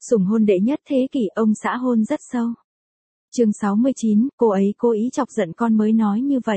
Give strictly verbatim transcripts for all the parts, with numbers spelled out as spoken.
Sủng hôn đệ nhất thế kỷ, ông xã hôn rất sâu. Chương sáu mươi chín, cô ấy cố ý chọc giận con mới nói như vậy.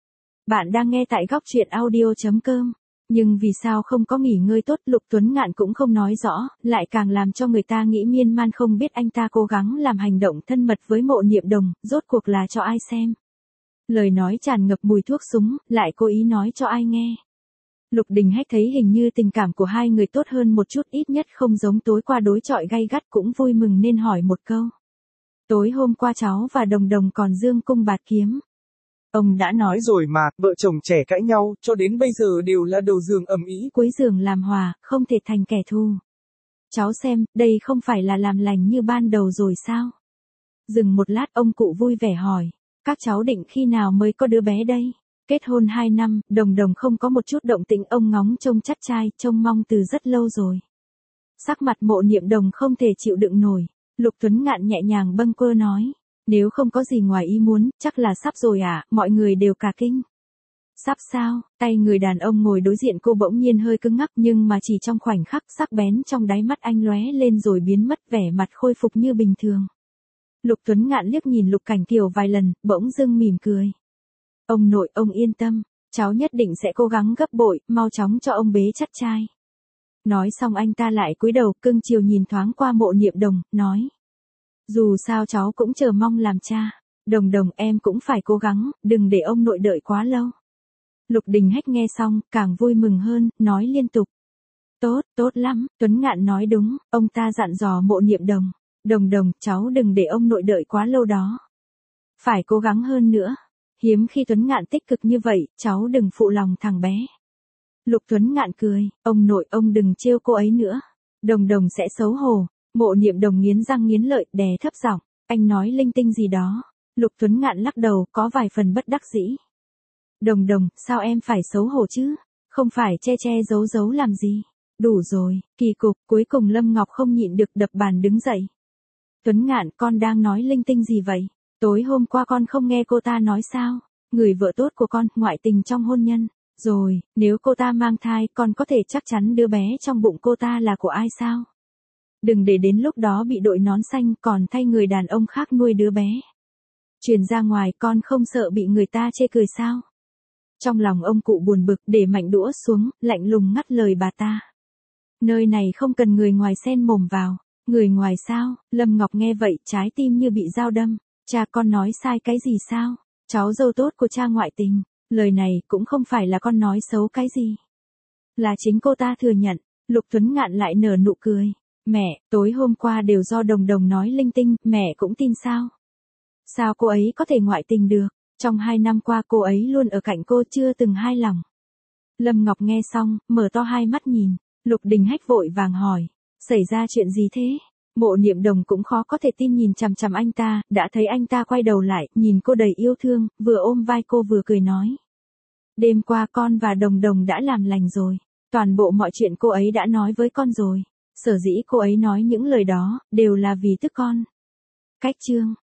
Bạn đang nghe tại góc truyện audio chấm com. Nhưng vì sao không có nghỉ ngơi tốt, Lục Tuấn Ngạn cũng không nói rõ, lại càng làm cho người ta nghĩ miên man, không biết anh ta cố gắng làm hành động thân mật với Mộ Niệm Đồng, rốt cuộc là cho ai xem. Lời nói tràn ngập mùi thuốc súng, lại cố ý nói cho ai nghe. Lục Đình Hách thấy hình như tình cảm của hai người tốt hơn một chút, ít nhất không giống tối qua đối chọi gay gắt, cũng vui mừng nên hỏi một câu. Tối hôm qua cháu và Đồng Đồng còn dương cung bạt kiếm. Ông đã nói rồi mà, vợ chồng trẻ cãi nhau, cho đến bây giờ đều là đầu giường ầm ĩ. Cuối giường làm hòa, không thể thành kẻ thù. Cháu xem, đây không phải là làm lành như ban đầu rồi sao? Dừng một lát, ông cụ vui vẻ hỏi. Các cháu định khi nào mới có đứa bé đây? Kết hôn hai năm, Đồng Đồng không có một chút động tĩnh, ông ngóng trông chắc trai, trông mong từ rất lâu rồi. Sắc mặt Mộ Niệm Đồng không thể chịu đựng nổi. Lục Tuấn Ngạn nhẹ nhàng bâng quơ nói. Nếu không có gì ngoài ý muốn, chắc là sắp rồi à, mọi người đều cả kinh. Sắp sao? Tay người đàn ông ngồi đối diện cô bỗng nhiên hơi cứng ngắc, nhưng mà chỉ trong khoảnh khắc, sắc bén trong đáy mắt anh lóe lên rồi biến mất, vẻ mặt khôi phục như bình thường. Lục Tuấn Ngạn liếc nhìn Lục Cảnh Kiều vài lần, bỗng dưng mỉm cười. Ông nội, ông yên tâm, cháu nhất định sẽ cố gắng gấp bội, mau chóng cho ông bế chắc trai. Nói xong anh ta lại cúi đầu cưng chiều nhìn thoáng qua Mộ Niệm Đồng, nói. Dù sao cháu cũng chờ mong làm cha. Đồng Đồng, em cũng phải cố gắng, đừng để ông nội đợi quá lâu. Lục Đình Hách nghe xong, càng vui mừng hơn, nói liên tục. Tốt, tốt lắm, Tuấn Ngạn nói đúng, ông ta dặn dò Mộ Niệm Đồng. Đồng Đồng, cháu đừng để ông nội đợi quá lâu đó. Phải cố gắng hơn nữa. Hiếm khi Tuấn Ngạn tích cực như vậy, cháu đừng phụ lòng thằng bé. Lục Tuấn Ngạn cười, ông nội ông đừng trêu cô ấy nữa. Đồng Đồng sẽ xấu hổ. Mộ Niệm Đồng nghiến răng nghiến lợi, đè thấp giọng, anh nói linh tinh gì đó. Lục Tuấn Ngạn lắc đầu, có vài phần bất đắc dĩ. Đồng Đồng, sao em phải xấu hổ chứ? Không phải che che giấu giấu làm gì? Đủ rồi, kỳ cục. Cuối cùng Lâm Ngọc không nhịn được đập bàn đứng dậy. Tuấn Ngạn, con đang nói linh tinh gì vậy? Tối hôm qua con không nghe cô ta nói sao? Người vợ tốt của con, ngoại tình trong hôn nhân. Rồi, nếu cô ta mang thai, con có thể chắc chắn đứa bé trong bụng cô ta là của ai sao? Đừng để đến lúc đó bị đội nón xanh còn thay người đàn ông khác nuôi đứa bé. Truyền ra ngoài, con không sợ bị người ta chê cười sao? Trong lòng ông cụ buồn bực, để mạnh đũa xuống, lạnh lùng ngắt lời bà ta. Nơi này không cần người ngoài xen mồm vào. Người ngoài sao? Lâm Ngọc nghe vậy, trái tim như bị dao đâm. Cha, con nói sai cái gì sao? Cháu dâu tốt của cha ngoại tình. Lời này cũng không phải là con nói xấu cái gì. Là chính cô ta thừa nhận. Lục Tuấn Ngạn lại nở nụ cười. Mẹ, tối hôm qua đều do Đồng Đồng nói linh tinh, mẹ cũng tin sao? Sao cô ấy có thể ngoại tình được? Trong hai năm qua cô ấy luôn ở cạnh cô, chưa từng hai lòng. Lâm Ngọc nghe xong, mở to hai mắt nhìn. Lục Đình Hách vội vàng hỏi. Xảy ra chuyện gì thế? Mộ Niệm Đồng cũng khó có thể tin nhìn chằm chằm anh ta, đã thấy anh ta quay đầu lại, nhìn cô đầy yêu thương, vừa ôm vai cô vừa cười nói. Đêm qua con và Đồng Đồng đã làm lành rồi. Toàn bộ mọi chuyện cô ấy đã nói với con rồi. Sở dĩ cô ấy nói những lời đó, đều là vì tức con. Cách chương.